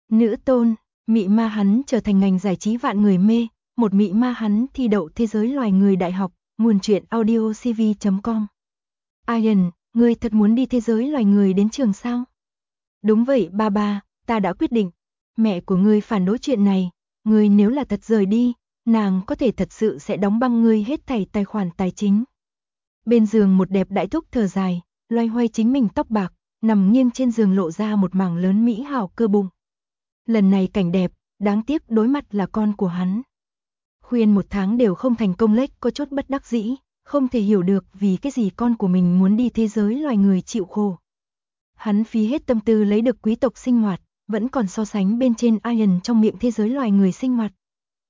Nữ tôn, mị ma hắn trở thành ngành giải trí vạn người mê, một mị ma hắn thi đậu thế giới loài người đại học, nguồn truyện audiocv.com. Ian, ngươi thật muốn đi thế giới loài người đến trường sao? Đúng vậy ba, ta đã quyết định. Mẹ của ngươi phản đối chuyện này, ngươi nếu là thật rời đi, nàng có thể thật sự sẽ đóng băng ngươi hết thảy tài khoản tài chính. Bên giường một đẹp đại thúc thở dài, loay hoay chính mình tóc bạc, nằm nghiêng trên giường lộ ra một mảng lớn mỹ hảo cơ bụng. Lần này cảnh đẹp, đáng tiếc đối mặt là con của hắn. Khuyên một tháng đều không thành công, Lệch có chút bất đắc dĩ, không thể hiểu được vì cái gì con của mình muốn đi thế giới loài người chịu khổ. Hắn phí hết tâm tư lấy được quý tộc sinh hoạt, vẫn còn so sánh bên trên Ian trong miệng thế giới loài người sinh hoạt.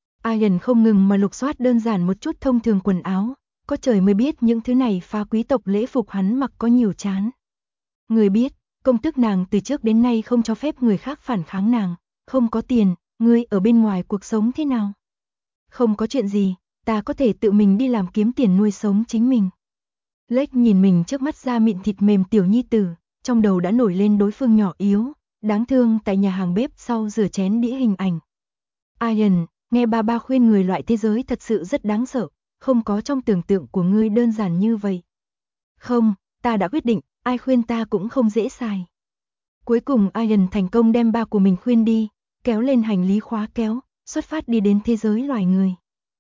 Ian không ngừng mà lục soát đơn giản một chút thông thường quần áo, có trời mới biết những thứ này phá quý tộc lễ phục hắn mặc có nhiều chán. Người biết, công tước nàng từ trước đến nay không cho phép người khác phản kháng nàng, không có tiền, ngươi ở bên ngoài cuộc sống thế nào? Không có chuyện gì, ta có thể tự mình đi làm kiếm tiền nuôi sống chính mình. Lệch nhìn mình trước mắt da mịn thịt mềm tiểu nhi tử, trong đầu đã nổi lên đối phương nhỏ yếu, đáng thương tại nhà hàng bếp sau rửa chén đĩa hình ảnh. Ian, nghe ba khuyên người loại thế giới thật sự rất đáng sợ, không có trong tưởng tượng của ngươi đơn giản như vậy. Không, ta đã quyết định, ai khuyên ta cũng không dễ xài. Cuối cùng Ian thành công đem ba của mình khuyên đi, kéo lên hành lý khóa kéo, xuất phát đi đến thế giới loài người.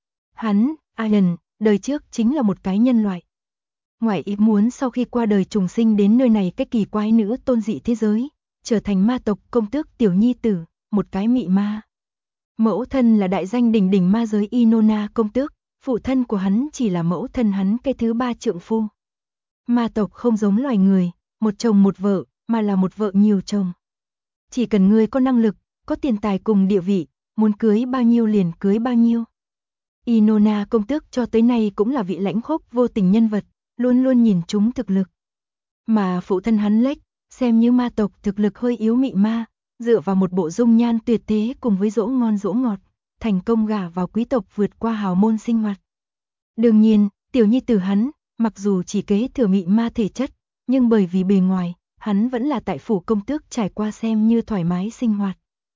Hắn, Ian, đời trước chính là một cái nhân loại. Ngoài ý muốn sau khi qua đời trùng sinh đến nơi này cái kỳ quái nữ tôn dị thế giới, trở thành ma tộc công tước tiểu nhi tử, một cái mị ma. Mẫu thân là đại danh đỉnh đỉnh ma giới Inona công tước, phụ thân của hắn chỉ là mẫu thân hắn cái thứ ba trượng phu. Ma tộc không giống loài người, một chồng một vợ, mà là một vợ nhiều chồng. Chỉ cần ngươi có năng lực, có tiền tài cùng địa vị, muốn cưới bao nhiêu liền cưới bao nhiêu. Inona công tước cho tới nay cũng là vị lãnh khốc vô tình nhân vật, luôn luôn nhìn trúng thực lực. Mà phụ thân hắn Lệch, xem như ma tộc thực lực hơi yếu mị ma, dựa vào một bộ dung nhan tuyệt thế cùng với dỗ ngon dỗ ngọt, thành công gả vào quý tộc vượt qua hào môn sinh hoạt. Đương nhiên, tiểu nhi tử hắn, mặc dù chỉ kế thừa mị ma thể chất, nhưng bởi vì bề ngoài, hắn vẫn là tại phủ công tước trải qua xem như thoải mái sinh hoạt.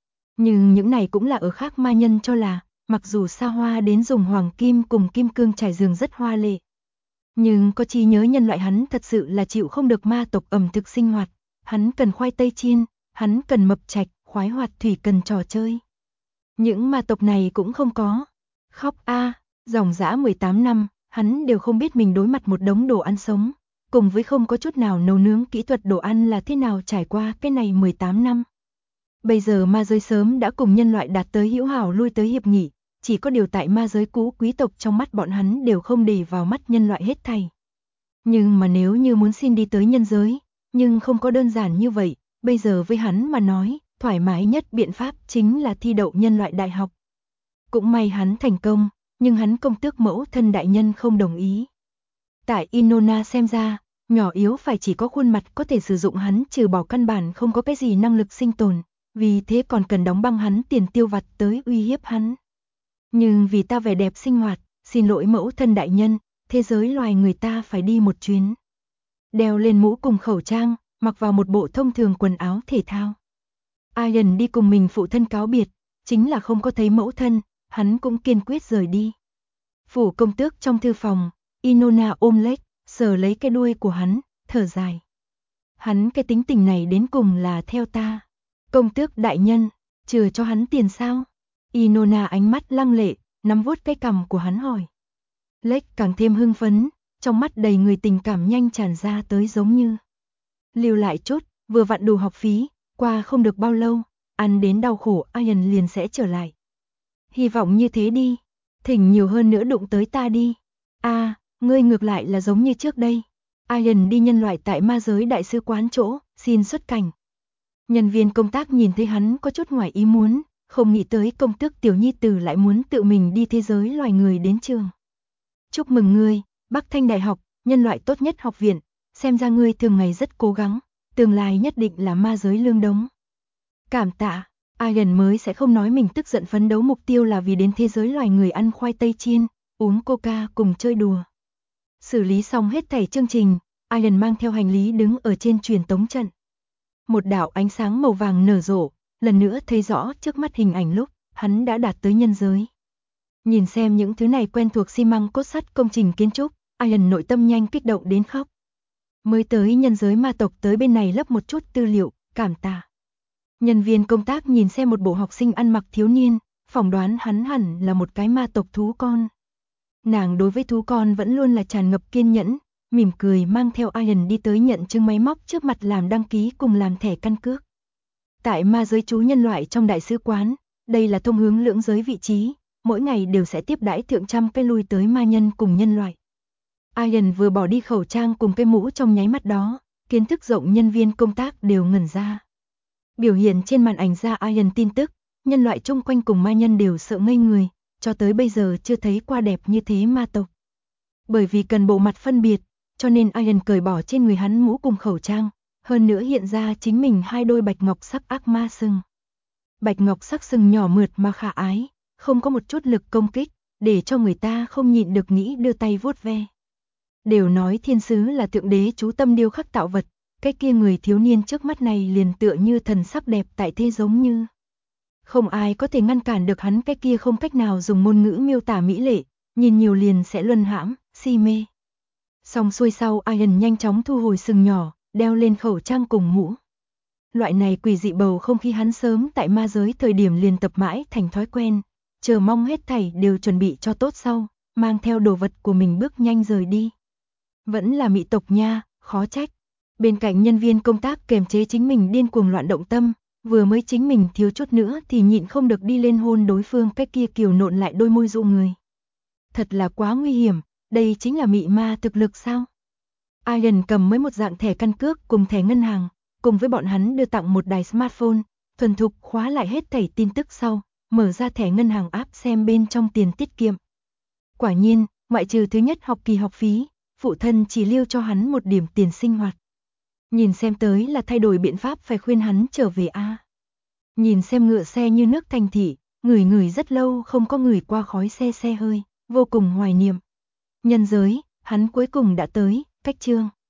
Nhưng những này cũng là ở khác ma nhân cho là, mặc dù xa hoa đến dùng hoàng kim cùng kim cương trải giường rất hoa lệ. Nhưng có trí nhớ nhân loại hắn thật sự là chịu không được ma tộc ẩm thực sinh hoạt, hắn cần khoai tây chiên, hắn cần mập trạch, khoái hoạt thủy cần trò chơi. Những ma tộc này cũng không có. Khóc dòng dã 18 năm, hắn đều không biết mình đối mặt một đống đồ ăn sống, cùng với không có chút nào nấu nướng kỹ thuật đồ ăn là thế nào trải qua cái này 18 năm. Bây giờ ma giới sớm đã cùng nhân loại đạt tới hữu hảo lui tới hiệp nghị, chỉ có điều tại ma giới cũ quý tộc trong mắt bọn hắn đều không để vào mắt nhân loại hết thảy. Nhưng mà nếu như muốn xin đi tới nhân giới, nhưng không có đơn giản như vậy, bây giờ với hắn mà nói, thoải mái nhất biện pháp chính là thi đậu nhân loại đại học. Cũng may hắn thành công, nhưng hắn công tước mẫu thân đại nhân không đồng ý. Tại Inona xem ra, nhỏ yếu phải chỉ có khuôn mặt có thể sử dụng hắn trừ bỏ căn bản không có cái gì năng lực sinh tồn, vì thế còn cần đóng băng hắn tiền tiêu vặt tới uy hiếp hắn. Nhưng vì ta vẻ đẹp sinh hoạt, xin lỗi mẫu thân đại nhân, thế giới loài người ta phải đi một chuyến. Đeo lên mũ cùng khẩu trang, mặc vào một bộ thông thường quần áo thể thao. Ian đi cùng mình phụ thân cáo biệt, chính là không có thấy mẫu thân, hắn cũng kiên quyết rời đi. Phủ công tước trong thư phòng, Inona ôm Lệch, sờ lấy cái đuôi của hắn, thở dài. Hắn cái tính tình này đến cùng là theo ta. Công tước đại nhân, chừa cho hắn tiền sao? Inona ánh mắt lăng lệ, nắm vuốt cái cằm của hắn hỏi. Lệch càng thêm hưng phấn, trong mắt đầy người tình cảm nhanh tràn ra tới giống như. Lưu lại chút, vừa vặn đủ học phí, qua không được bao lâu, ăn đến đau khổ Ian liền sẽ trở lại. Hy vọng như thế đi, thỉnh nhiều hơn nữa đụng tới ta đi. Ngươi ngược lại là giống như trước đây. Ian đi nhân loại tại ma giới đại sứ quán chỗ, xin xuất cảnh. Nhân viên công tác nhìn thấy hắn có chút ngoài ý muốn, không nghĩ tới công tước tiểu nhi tử lại muốn tự mình đi thế giới loài người đến trường. Chúc mừng ngươi, Bắc Thanh Đại học, nhân loại tốt nhất học viện, xem ra ngươi thường ngày rất cố gắng, tương lai nhất định là ma giới lương đống. Cảm tạ, Ian mới sẽ không nói mình tức giận phấn đấu mục tiêu là vì đến thế giới loài người ăn khoai tây chiên, uống coca cùng chơi đùa. Xử lý xong hết thảy chương trình, Ian mang theo hành lý đứng ở trên truyền tống trận. Một đạo ánh sáng màu vàng nở rộ, lần nữa thấy rõ trước mắt hình ảnh lúc hắn đã đạt tới nhân giới. Nhìn xem những thứ này quen thuộc xi măng cốt sắt công trình kiến trúc, Ian nội tâm nhanh kích động đến khóc. Mới tới nhân giới ma tộc tới bên này lấp một chút tư liệu, cảm tạ. Nhân viên công tác nhìn xem một bộ học sinh ăn mặc thiếu niên, phỏng đoán hắn hẳn là một cái ma tộc thú con. Nàng đối với thú con vẫn luôn là tràn ngập kiên nhẫn, mỉm cười mang theo Ian đi tới nhận chứng máy móc trước mặt làm đăng ký cùng làm thẻ căn cước. Tại ma giới trú nhân loại trong đại sứ quán, đây là thông hướng lưỡng giới vị trí, mỗi ngày đều sẽ tiếp đãi thượng trăm cái lui tới ma nhân cùng nhân loại. Ian vừa bỏ đi khẩu trang cùng cái mũ trong nháy mắt đó, kiến thức rộng nhân viên công tác đều ngẩn ra. Biểu hiện trên màn ảnh ra Ian tin tức, nhân loại chung quanh cùng ma nhân đều sợ ngây người, cho tới bây giờ chưa thấy qua đẹp như thế ma tộc. Bởi vì cần bộ mặt phân biệt, cho nên Ian cởi bỏ trên người hắn mũ cùng khẩu trang, hơn nữa hiện ra chính mình hai đôi bạch ngọc sắc ác ma sừng. Bạch ngọc sắc sừng nhỏ mượt mà khả ái, không có một chút lực công kích, để cho người ta không nhịn được nghĩ đưa tay vuốt ve. Đều nói thiên sứ là thượng đế chú tâm điêu khắc tạo vật, cái kia người thiếu niên trước mắt này liền tựa như thần sắc đẹp tại thế giống như. Không ai có thể ngăn cản được hắn, cái kia không cách nào dùng ngôn ngữ miêu tả mỹ lệ, nhìn nhiều liền sẽ luân hãm, si mê. Xong xuôi sau Ian nhanh chóng thu hồi sừng nhỏ, đeo lên khẩu trang cùng mũ. Loại này quỷ dị bầu không khí hắn sớm tại ma giới thời điểm liền tập mãi thành thói quen, chờ mong hết thảy đều chuẩn bị cho tốt sau, mang theo đồ vật của mình bước nhanh rời đi. Vẫn là mị tộc nha, khó trách. Bên cạnh nhân viên công tác kềm chế chính mình điên cuồng loạn động tâm, vừa mới chính mình thiếu chút nữa thì nhịn không được đi lên hôn đối phương, cái kia kiều nộn lại đôi môi dụ người. Thật là quá nguy hiểm, đây chính là mị ma thực lực sao? Ian cầm mới một dạng thẻ căn cước cùng thẻ ngân hàng, cùng với bọn hắn đưa tặng một đài smartphone, thuần thục khóa lại hết thảy tin tức sau, mở ra thẻ ngân hàng app xem bên trong tiền tiết kiệm. Quả nhiên, ngoại trừ thứ nhất học kỳ học phí, phụ thân chỉ lưu cho hắn một điểm tiền sinh hoạt. Nhìn xem tới là thay đổi biện pháp phải khuyên hắn trở về a. Nhìn xem ngựa xe như nước thành thị, ngửi rất lâu không có người qua khói xe hơi, vô cùng hoài niệm. Nhân giới, hắn cuối cùng đã tới, cách chương.